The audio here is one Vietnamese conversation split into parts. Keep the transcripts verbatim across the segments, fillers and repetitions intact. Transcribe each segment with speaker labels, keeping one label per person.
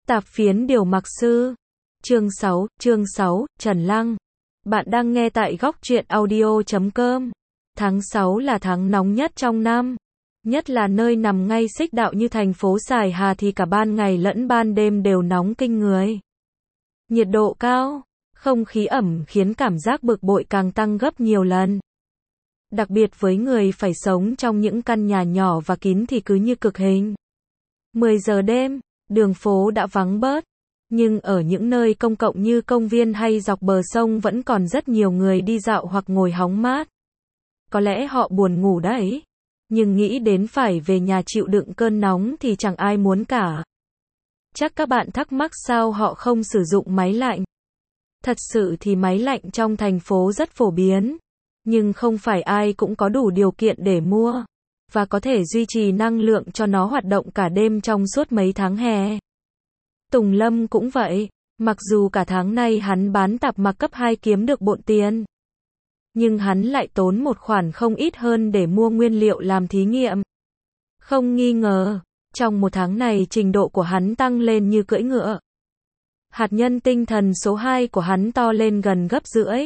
Speaker 1: Tạp phiến điều mặc sư. Chương sáu, chương sáu, Trần Lăng. Bạn đang nghe tại góc truyện audio chấm com. Tháng sáu là tháng nóng nhất trong năm. Nhất là nơi nằm ngay xích đạo như thành phố Sài Hà thì cả ban ngày lẫn ban đêm đều nóng kinh người. Nhiệt độ cao, không khí ẩm khiến cảm giác bực bội càng tăng gấp nhiều lần. Đặc biệt với người phải sống trong những căn nhà nhỏ và kín thì cứ như cực hình. mười giờ đêm, đường phố đã vắng bớt, nhưng ở những nơi công cộng như công viên hay dọc bờ sông vẫn còn rất nhiều người đi dạo hoặc ngồi hóng mát. Có lẽ họ buồn ngủ đấy, nhưng nghĩ đến phải về nhà chịu đựng cơn nóng thì chẳng ai muốn cả. Chắc các bạn thắc mắc sao họ không sử dụng máy lạnh. Thật sự thì máy lạnh trong thành phố rất phổ biến, nhưng không phải ai cũng có đủ điều kiện để mua và có thể duy trì năng lượng cho nó hoạt động cả đêm trong suốt mấy tháng hè. Tùng Lâm cũng vậy, mặc dù cả tháng nay hắn bán tạp mặc cấp hai kiếm được bộn tiền, nhưng hắn lại tốn một khoản không ít hơn để mua nguyên liệu làm thí nghiệm. Không nghi ngờ, trong một tháng này trình độ của hắn tăng lên như cưỡi ngựa. Hạt nhân tinh thần số hai của hắn to lên gần gấp rưỡi.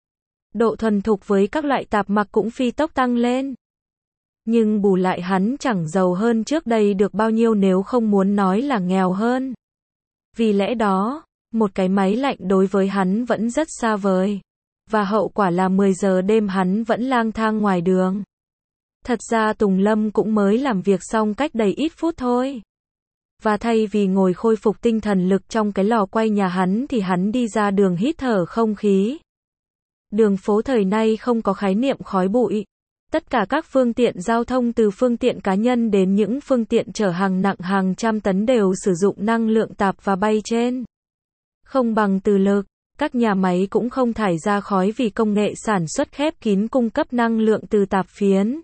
Speaker 1: Độ thuần thục với các loại tạp mặc cũng phi tốc tăng lên. Nhưng bù lại hắn chẳng giàu hơn trước đây được bao nhiêu, nếu không muốn nói là nghèo hơn. Vì lẽ đó, một cái máy lạnh đối với hắn vẫn rất xa vời. Và hậu quả là mười giờ đêm hắn vẫn lang thang ngoài đường. Thật ra Tùng Lâm cũng mới làm việc xong cách đây ít phút thôi. Và thay vì ngồi khôi phục tinh thần lực trong cái lò quay nhà hắn thì hắn đi ra đường hít thở không khí. Đường phố thời nay không có khái niệm khói bụi. Tất cả các phương tiện giao thông từ phương tiện cá nhân đến những phương tiện chở hàng nặng hàng trăm tấn đều sử dụng năng lượng tạp và bay trên không bằng từ lực. Các nhà máy cũng không thải ra khói vì công nghệ sản xuất khép kín cung cấp năng lượng từ tạp phiến.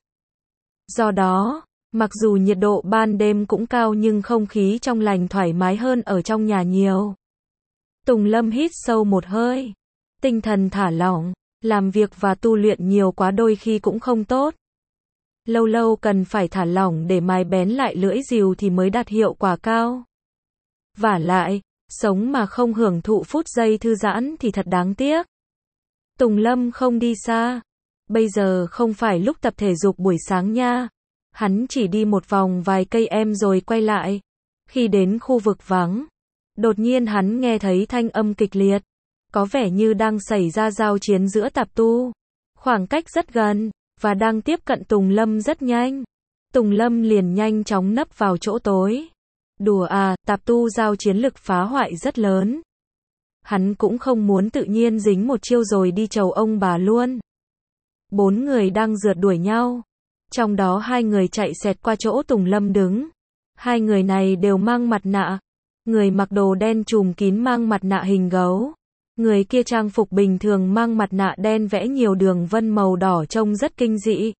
Speaker 1: Do đó, mặc dù nhiệt độ ban đêm cũng cao nhưng không khí trong lành thoải mái hơn ở trong nhà nhiều. Tùng Lâm hít sâu một hơi. Tinh thần thả lỏng, làm việc và tu luyện nhiều quá đôi khi cũng không tốt. Lâu lâu cần phải thả lỏng để mài bén lại lưỡi rìu thì mới đạt hiệu quả cao. Vả lại, sống mà không hưởng thụ phút giây thư giãn thì thật đáng tiếc. Tùng Lâm không đi xa. Bây giờ không phải lúc tập thể dục buổi sáng nha. Hắn chỉ đi một vòng vài cây em rồi quay lại. Khi đến khu vực vắng, đột nhiên hắn nghe thấy thanh âm kịch liệt. Có vẻ như đang xảy ra giao chiến giữa tạp tu. Khoảng cách rất gần, và đang tiếp cận Tùng Lâm rất nhanh. Tùng Lâm liền nhanh chóng nấp vào chỗ tối. Đùa à, tạp tu giao chiến lực phá hoại rất lớn. Hắn cũng không muốn tự nhiên dính một chiêu rồi đi chầu ông bà luôn. Bốn người đang rượt đuổi nhau. Trong đó hai người chạy xẹt qua chỗ Tùng Lâm đứng. Hai người này đều mang mặt nạ. Người mặc đồ đen trùm kín mang mặt nạ hình gấu. Người kia trang phục bình thường mang mặt nạ đen vẽ nhiều đường vân màu đỏ trông rất kinh dị.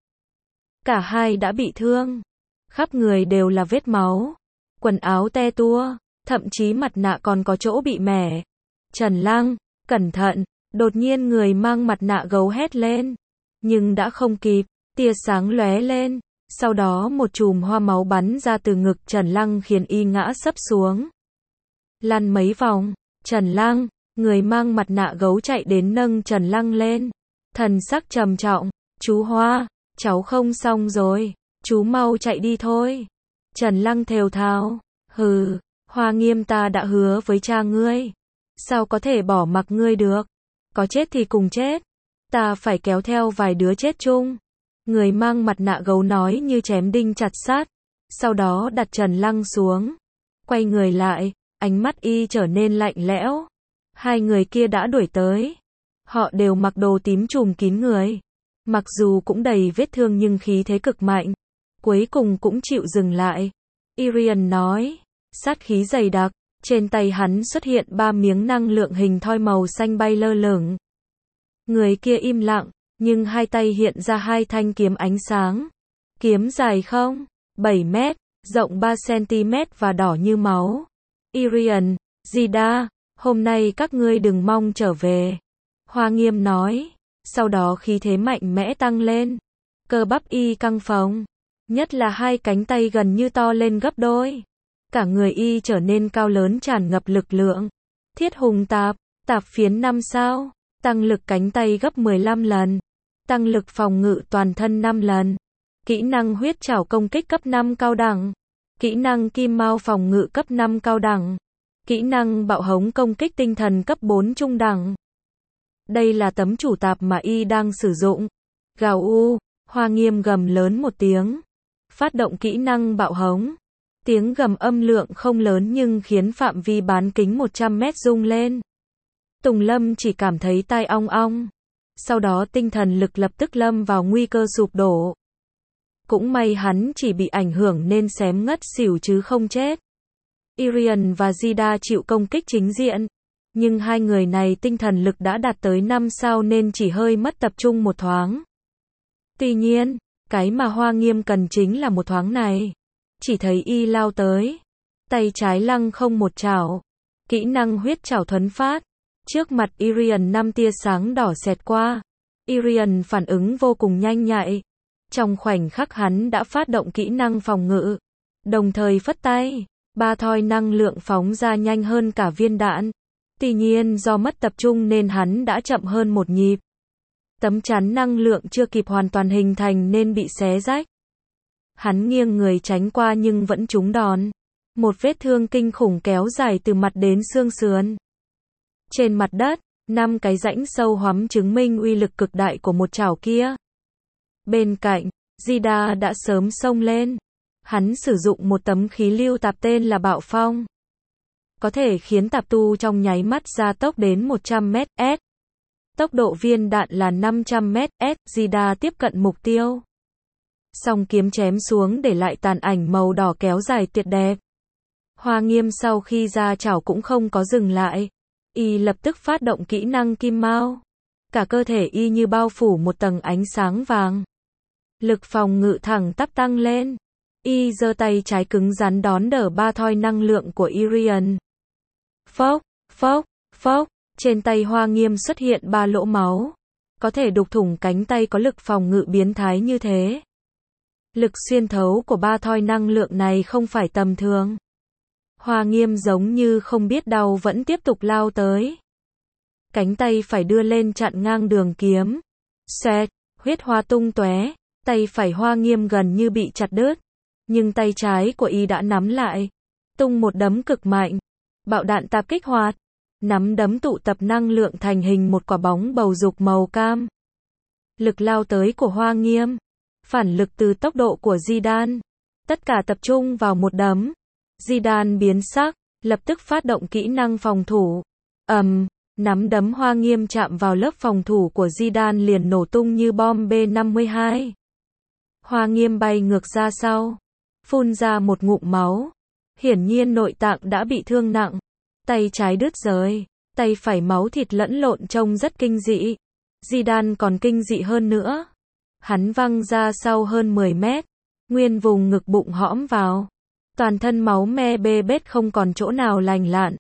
Speaker 1: Cả hai đã bị thương. Khắp người đều là vết máu. Quần áo te tua, thậm chí mặt nạ còn có chỗ bị mẻ. Trần Lăng, cẩn thận, đột nhiên người mang mặt nạ gấu hét lên. Nhưng đã không kịp, tia sáng lóe lên. Sau đó một chùm hoa máu bắn ra từ ngực Trần Lăng khiến y ngã sấp xuống. Lăn mấy vòng, Trần Lăng, người mang mặt nạ gấu chạy đến nâng Trần Lăng lên. Thần sắc trầm trọng, chú Hoa, cháu không xong rồi, chú mau chạy đi thôi. Trần Lăng thều thào, hừ, Hoa Nghiêm ta đã hứa với cha ngươi. Sao có thể bỏ mặc ngươi được? Có chết thì cùng chết. Ta phải kéo theo vài đứa chết chung. Người mang mặt nạ gấu nói như chém đinh chặt sắt. Sau đó đặt Trần Lăng xuống. Quay người lại, ánh mắt y trở nên lạnh lẽo. Hai người kia đã đuổi tới. Họ đều mặc đồ tím trùm kín người. Mặc dù cũng đầy vết thương nhưng khí thế cực mạnh. Cuối cùng cũng chịu dừng lại. Irian nói, sát khí dày đặc, trên tay hắn xuất hiện ba miếng năng lượng hình thoi màu xanh bay lơ lửng. Người kia im lặng, nhưng hai tay hiện ra hai thanh kiếm ánh sáng. Kiếm dài không? bảy mét, rộng ba xăng-ti-mét và đỏ như máu. Irian, Zida, hôm nay các ngươi đừng mong trở về. Hoa Nghiêm nói, sau đó khí thế mạnh mẽ tăng lên. Cơ bắp y căng phồng. Nhất là hai cánh tay gần như to lên gấp đôi. Cả người y trở nên cao lớn tràn ngập lực lượng. Thiết hùng tạp, tạp phiến năm sao, tăng lực cánh tay gấp mười lăm lần, tăng lực phòng ngự toàn thân năm lần. Kỹ năng huyết trảo công kích cấp năm cao đẳng. Kỹ năng kim mao phòng ngự cấp năm cao đẳng. Kỹ năng bạo hống công kích tinh thần cấp bốn trung đẳng. Đây là tấm chủ tạp mà y đang sử dụng. Gào u, Hoa Nghiêm gầm lớn một tiếng. Phát động kỹ năng bạo hống. Tiếng gầm âm lượng không lớn nhưng khiến phạm vi bán kính một trăm mét rung lên. Tùng Lâm chỉ cảm thấy tai ong ong. Sau đó tinh thần lực lập tức lâm vào nguy cơ sụp đổ. Cũng may hắn chỉ bị ảnh hưởng nên xém ngất xỉu chứ không chết. Irian và Zida chịu công kích chính diện. Nhưng hai người này tinh thần lực đã đạt tới năm sao nên chỉ hơi mất tập trung một thoáng. Tuy nhiên, cái mà Hoa Nghiêm cần chính là một thoáng này. Chỉ thấy y lao tới. Tay trái lăng không một chảo. Kỹ năng huyết chảo thuấn phát. Trước mặt Irian năm tia sáng đỏ xẹt qua. Irian phản ứng vô cùng nhanh nhạy. Trong khoảnh khắc hắn đã phát động kỹ năng phòng ngự. Đồng thời phất tay. Ba thoi năng lượng phóng ra nhanh hơn cả viên đạn. Tuy nhiên do mất tập trung nên hắn đã chậm hơn một nhịp. Tấm chắn năng lượng chưa kịp hoàn toàn hình thành nên bị xé rách. Hắn nghiêng người tránh qua nhưng vẫn trúng đòn. Một vết thương kinh khủng kéo dài từ mặt đến xương sườn. Trên mặt đất, năm cái rãnh sâu hoắm chứng minh uy lực cực đại của một chảo kia. Bên cạnh, Zida đã sớm xông lên. Hắn sử dụng một tấm khí lưu tạp tên là Bạo Phong. Có thể khiến tạp tu trong nháy mắt gia tốc đến một trăm mét s. Tốc độ viên đạn là năm trăm mét s. Zida tiếp cận mục tiêu. Song kiếm chém xuống để lại tàn ảnh màu đỏ kéo dài tuyệt đẹp. Hoa Nghiêm sau khi ra chảo cũng không có dừng lại. Y lập tức phát động kỹ năng kim mao. Cả cơ thể y như bao phủ một tầng ánh sáng vàng. Lực phòng ngự thẳng tắp tăng lên. Y giơ tay trái cứng rắn đón đỡ ba thoi năng lượng của Irian. Phốc, phốc, phốc, trên tay Hoa Nghiêm xuất hiện ba lỗ máu. Có thể đục thủng cánh tay có lực phòng ngự biến thái như thế. Lực xuyên thấu của ba thoi năng lượng này không phải tầm thường. Hoa Nghiêm giống như không biết đau vẫn tiếp tục lao tới. Cánh tay phải đưa lên chặn ngang đường kiếm. Xoẹt, huyết hoa tung tóe, tay phải Hoa Nghiêm gần như bị chặt đứt. Nhưng tay trái của y đã nắm lại. Tung một đấm cực mạnh. Bạo đạn tạp kích hoạt. Nắm đấm tụ tập năng lượng thành hình một quả bóng bầu dục màu cam. Lực lao tới của Hoa Nghiêm. Phản lực từ tốc độ của Zidane. Tất cả tập trung vào một đấm. Zidane biến sắc, lập tức phát động kỹ năng phòng thủ. Ầm, um, nắm đấm Hoa Nghiêm chạm vào lớp phòng thủ của Zidane liền nổ tung như bom B năm mươi hai. Hoa Nghiêm bay ngược ra sau, phun ra một ngụm máu. Hiển nhiên nội tạng đã bị thương nặng. Tay trái đứt rời, tay phải máu thịt lẫn lộn trông rất kinh dị. Zidane còn kinh dị hơn nữa. Hắn văng ra sau hơn mười mét, nguyên vùng ngực bụng hõm vào. Toàn thân máu me bê bết không còn chỗ nào lành lặn.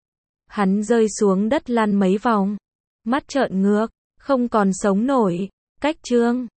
Speaker 1: Hắn rơi xuống đất lăn mấy vòng. Mắt trợn ngược, không còn sống nổi. Cách chương